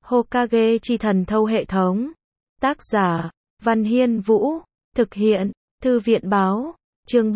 Hokage chi thần thâu hệ thống. Tác giả, Văn Hiên Vũ. Thực hiện, Thư viện Báo. Chương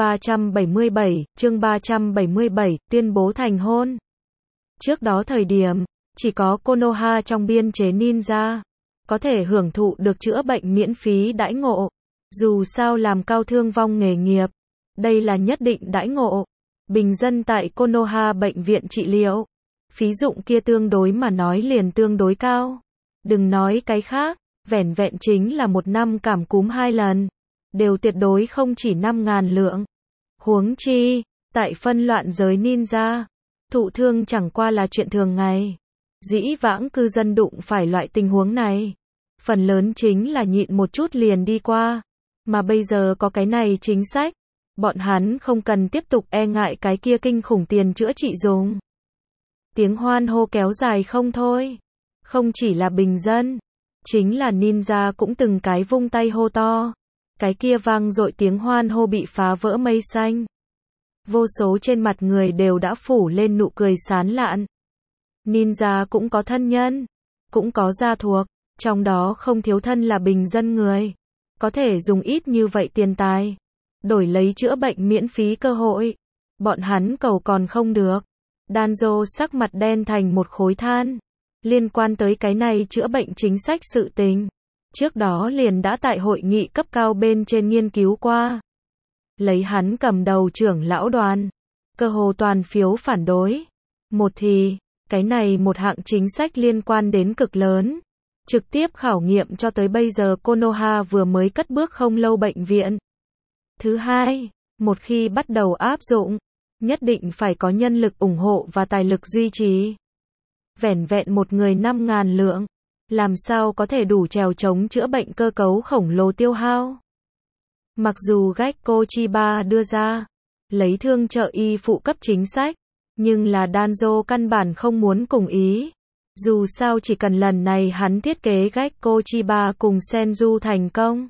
377, tuyên bố thành hôn. Trước đó thời điểm, chỉ có Konoha trong biên chế ninja có thể hưởng thụ được chữa bệnh miễn phí đãi ngộ. Dù sao làm cao thương vong nghề nghiệp, đây là nhất định đãi ngộ. Bình dân tại Konoha bệnh viện trị liệu, phí dụng kia tương đối mà nói liền tương đối cao. Đừng nói cái khác, vẻn vẹn chính là một năm cảm cúm 2 lần, đều tuyệt đối không chỉ 5.000 lượng. Huống chi, tại phân loạn giới ninja, thụ thương chẳng qua là chuyện thường ngày. Dĩ vãng cư dân đụng phải loại tình huống này, phần lớn chính là nhịn một chút liền đi qua. Mà bây giờ có cái này chính sách, bọn hắn không cần tiếp tục e ngại cái kia kinh khủng tiền chữa trị dùng. Tiếng hoan hô kéo dài không thôi. Không chỉ là bình dân, chính là ninja cũng từng cái vung tay hô to. Cái kia vang dội tiếng hoan hô bị phá vỡ mây xanh. Vô số trên mặt người đều đã phủ lên nụ cười sán lạn. Ninja cũng có thân nhân, cũng có gia thuộc, trong đó không thiếu thân là bình dân người. Có thể dùng ít như vậy tiền tài, đổi lấy chữa bệnh miễn phí cơ hội. Bọn hắn cầu còn không được. Danzo sắc mặt đen thành một khối than. Liên quan tới cái này chữa bệnh chính sách sự tình, trước đó liền đã tại hội nghị cấp cao bên trên nghiên cứu qua. Lấy hắn cầm đầu trưởng lão đoàn, cơ hồ toàn phiếu phản đối. Một thì, cái này một hạng chính sách liên quan đến cực lớn, trực tiếp khảo nghiệm cho tới bây giờ Konoha vừa mới cất bước không lâu bệnh viện. Thứ hai, một khi bắt đầu áp dụng, nhất định phải có nhân lực ủng hộ và tài lực duy trì. Vẻn vẹn một người 5.000 lượng, làm sao có thể đủ trèo chống chữa bệnh cơ cấu khổng lồ tiêu hao. Mặc dù Gekko Chiba đưa ra, lấy thương trợ y phụ cấp chính sách, nhưng là Danzo căn bản không muốn cùng ý. Dù sao chỉ cần lần này hắn thiết kế Gekko Chiba cùng Senju thành công,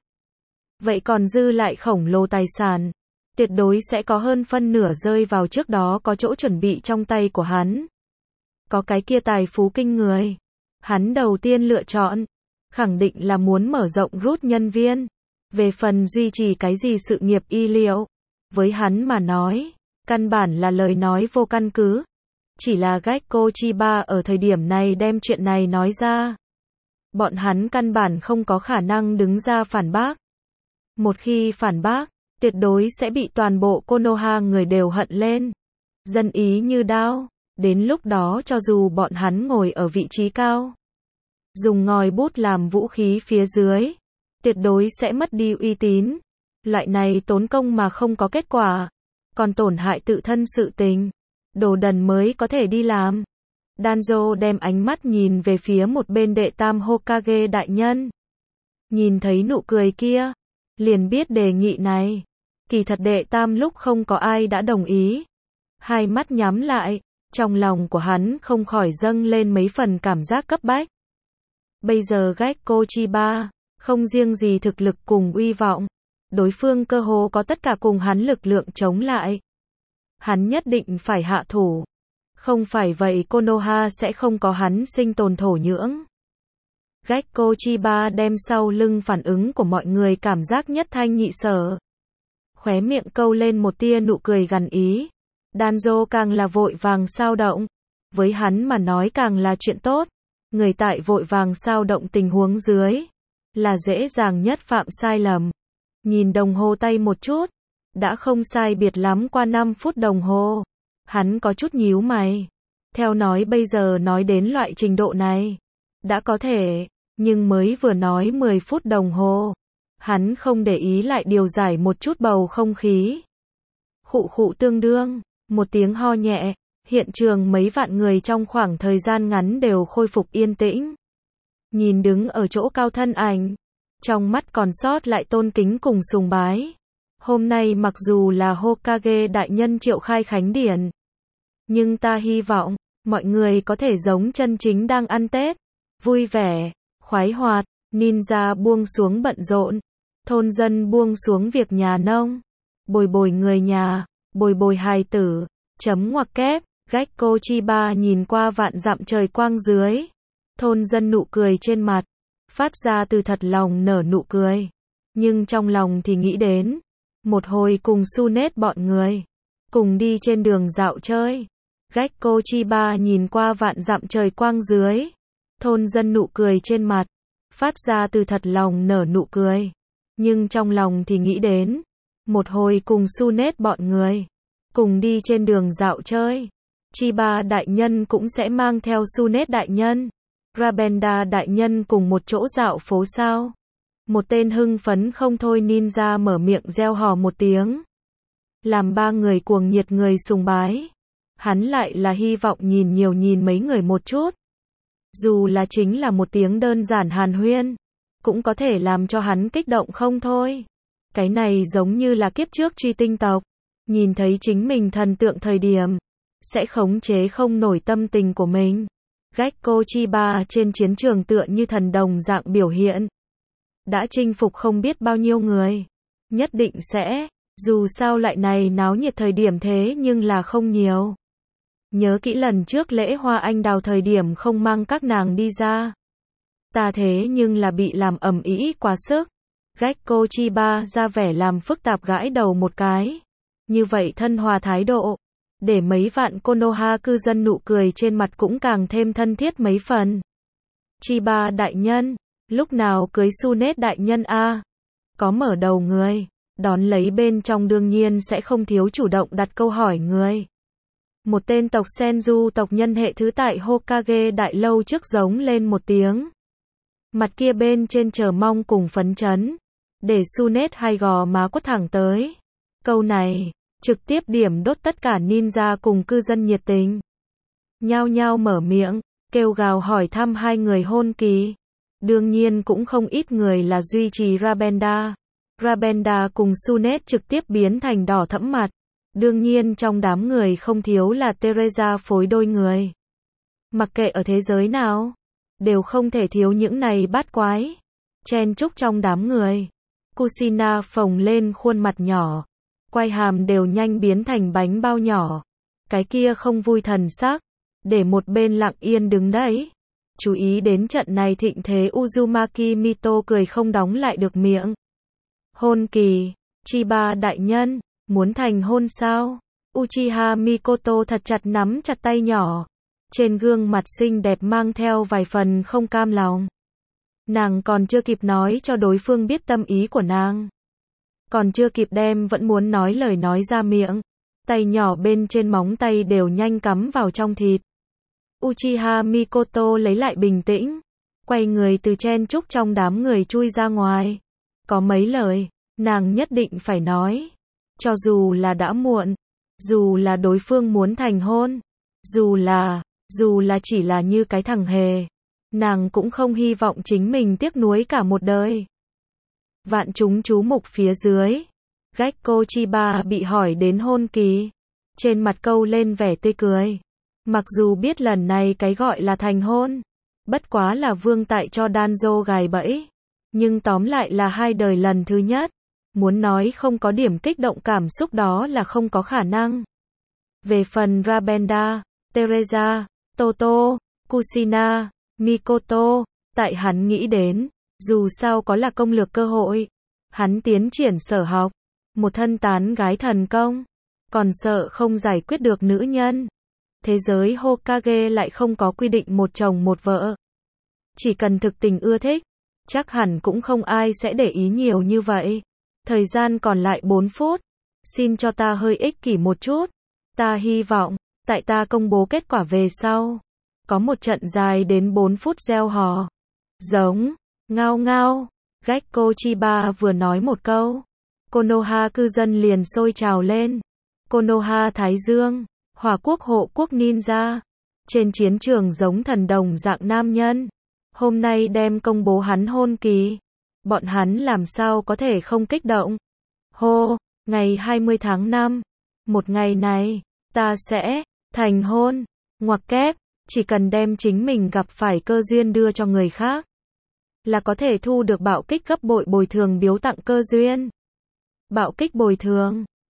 vậy còn dư lại khổng lồ tài sản, tuyệt đối sẽ có hơn phân nửa rơi vào trước đó có chỗ chuẩn bị trong tay của hắn. Có cái kia tài phú kinh người, hắn đầu tiên lựa chọn, khẳng định là muốn mở rộng rút nhân viên. Về phần duy trì cái gì sự nghiệp y liệu, với hắn mà nói, căn bản là lời nói vô căn cứ. Chỉ là Gekko Chiba ở thời điểm này đem chuyện này nói ra, bọn hắn căn bản không có khả năng đứng ra phản bác. Một khi phản bác, tuyệt đối sẽ bị toàn bộ Konoha người đều hận lên. Dân ý như đao, đến lúc đó cho dù bọn hắn ngồi ở vị trí cao, dùng ngòi bút làm vũ khí phía dưới, tuyệt đối sẽ mất đi uy tín. Loại này tốn công mà không có kết quả, còn tổn hại tự thân sự tình, đồ đần mới có thể đi làm. Danzo đem ánh mắt nhìn về phía một bên đệ tam Hokage đại nhân. Nhìn thấy nụ cười kia, liền biết đề nghị này, kỳ thật đệ tam lúc không có ai đã đồng ý. Hai mắt nhắm lại, trong lòng của hắn không khỏi dâng lên mấy phần cảm giác cấp bách. Bây giờ Gekko Chiba, không riêng gì thực lực cùng uy vọng, đối phương cơ hồ có tất cả cùng hắn lực lượng chống lại. Hắn nhất định phải hạ thủ. Không phải vậy Konoha sẽ không có hắn sinh tồn thổ nhưỡng. Gekko Chiba đem sau lưng phản ứng của mọi người cảm giác nhất thanh nhị sở. Khóe miệng câu lên một tia nụ cười gằn ý. Danzo càng là vội vàng sao động. Với hắn mà nói càng là chuyện tốt. Người tại vội vàng sao động tình huống dưới, là dễ dàng nhất phạm sai lầm. Nhìn đồng hồ tay một chút, đã không sai biệt lắm qua 5 phút đồng hồ. Hắn có chút nhíu mày. Theo nói bây giờ nói đến loại trình độ này, đã có thể, nhưng mới vừa nói 10 phút đồng hồ. Hắn không để ý lại điều giải một chút bầu không khí. Khụ khụ tương đương, một tiếng ho nhẹ, hiện trường mấy vạn người trong khoảng thời gian ngắn đều khôi phục yên tĩnh. Nhìn đứng ở chỗ cao thân ảnh, trong mắt còn sót lại tôn kính cùng sùng bái. Hôm nay mặc dù là Hokage đại nhân triệu khai khánh điển, nhưng ta hy vọng, mọi người có thể giống chân chính đang ăn Tết. Vui vẻ, khoái hoạt, ninja buông xuống bận rộn, thôn dân buông xuống việc nhà nông, bồi bồi người nhà, bồi bồi hài tử, chấm ngoặc kép. Gekko Chiba nhìn qua vạn dặm trời quang dưới, Thôn dân nụ cười trên mặt, phát ra từ thật lòng nở nụ cười. Nhưng trong lòng thì nghĩ đến, một hồi cùng Sunet bọn người, cùng đi trên đường dạo chơi. Gekko Chiba nhìn qua vạn dặm trời quang dưới. Thôn dân nụ cười trên mặt, phát ra từ thật lòng nở nụ cười. Nhưng trong lòng thì nghĩ đến, một hồi cùng Sunet bọn người, cùng đi trên đường dạo chơi. Chiba đại nhân cũng sẽ mang theo Sunet đại nhân, Rabenda đại nhân cùng một chỗ dạo phố sao? Một tên hưng phấn không thôi ninja mở miệng reo hò một tiếng. Làm ba người cuồng nhiệt người sùng bái. Hắn lại là hy vọng nhìn mấy người một chút. Dù là chính là một tiếng đơn giản hàn huyên, cũng có thể làm cho hắn kích động không thôi. Cái này giống như là kiếp trước truy tinh tộc, nhìn thấy chính mình thần tượng thời điểm, sẽ khống chế không nổi tâm tình của mình. Gekko Chiba trên chiến trường tựa như thần đồng dạng biểu hiện. Đã chinh phục không biết bao nhiêu người. Nhất định sẽ, dù sao lại này náo nhiệt thời điểm thế nhưng là không nhiều. Nhớ kỹ lần trước lễ hoa anh đào thời điểm không mang các nàng đi ra. Ta thế nhưng là bị làm ầm ĩ quá sức. Gekko Chiba ra vẻ làm phức tạp gãi đầu một cái. Như vậy thân hòa thái độ, để mấy vạn Konoha cư dân nụ cười trên mặt cũng càng thêm thân thiết mấy phần. Chiba đại nhân, lúc nào cưới Sunet đại nhân a? Có mở đầu người, đón lấy bên trong đương nhiên sẽ không thiếu chủ động đặt câu hỏi người. Một tên tộc Senju tộc nhân hệ thứ tại Hokage đại lâu trước giống lên một tiếng. Mặt kia bên trên chờ mong cùng phấn chấn, để Sunet hai gò má quất thẳng tới. Câu này, trực tiếp điểm đốt tất cả ninja cùng cư dân nhiệt tình. Nhao nhao mở miệng, kêu gào hỏi thăm hai người hôn kỳ. Đương nhiên cũng không ít người là duy trì Rabenda. Rabenda cùng Sunet trực tiếp biến thành đỏ thẫm mặt. Đương nhiên trong đám người không thiếu là Teresa phối đôi người. Mặc kệ ở thế giới nào, đều không thể thiếu những này bát quái. Chen chúc trong đám người. Kushina phồng lên khuôn mặt nhỏ, quai hàm đều nhanh biến thành bánh bao nhỏ. Cái kia không vui thần sắc, để một bên lặng yên đứng đấy. Chú ý đến trận này thịnh thế Uzumaki Mito cười không đóng lại được miệng. Hôn kỳ, Chiba đại nhân, muốn thành hôn sao? Uchiha Mikoto thật chặt nắm chặt tay nhỏ. Trên gương mặt xinh đẹp mang theo vài phần không cam lòng. Nàng còn chưa kịp nói cho đối phương biết tâm ý của nàng. Còn chưa kịp đem vẫn muốn nói lời nói ra miệng. Tay nhỏ bên trên móng tay đều nhanh cắm vào trong thịt. Uchiha Mikoto lấy lại bình tĩnh. Quay người từ chen chúc trong đám người chui ra ngoài. Có mấy lời, nàng nhất định phải nói. Cho dù là đã muộn. Dù là đối phương muốn thành hôn. Dù là chỉ là như cái thằng hề. Nàng cũng không hy vọng chính mình tiếc nuối cả một đời. Vạn chúng chú mục phía dưới. Gekko Chiba bị hỏi đến hôn kỳ. Trên mặt câu lên vẻ tươi cười. Mặc dù biết lần này cái gọi là thành hôn, bất quá là vương tại cho Danzo gài bẫy. Nhưng tóm lại là hai đời lần thứ nhất. Muốn nói không có điểm kích động cảm xúc đó là không có khả năng. Về phần Rabenda, Teresa, Toto, Kushina, Mikoto, tại hắn nghĩ đến, dù sao có là công lược cơ hội. Hắn tiến triển sở học, một thân tán gái thần công, còn sợ không giải quyết được nữ nhân. Thế giới Hokage lại không có quy định một chồng một vợ. Chỉ cần thực tình ưa thích, chắc hẳn cũng không ai sẽ để ý nhiều như vậy. Thời gian còn lại 4 phút. Xin cho ta hơi ích kỷ một chút. Ta hy vọng, tại ta công bố kết quả về sau, có một trận dài đến 4 phút gieo hò. Giống, ngao ngao. Gekko Chiba vừa nói một câu. Konoha cư dân liền sôi trào lên. Konoha Thái Dương, Hỏa quốc hộ quốc ninja. Trên chiến trường giống thần đồng dạng nam nhân. Hôm nay đem công bố hắn hôn kỳ. Bọn hắn làm sao có thể không kích động. Hô, ngày 20 tháng 5. Một ngày này, ta sẽ thành hôn. Ngoặc kép, chỉ cần đem chính mình gặp phải cơ duyên đưa cho người khác, là có thể thu được bạo kích gấp bội bồi thường biếu tặng cơ duyên. Bạo kích bồi thường,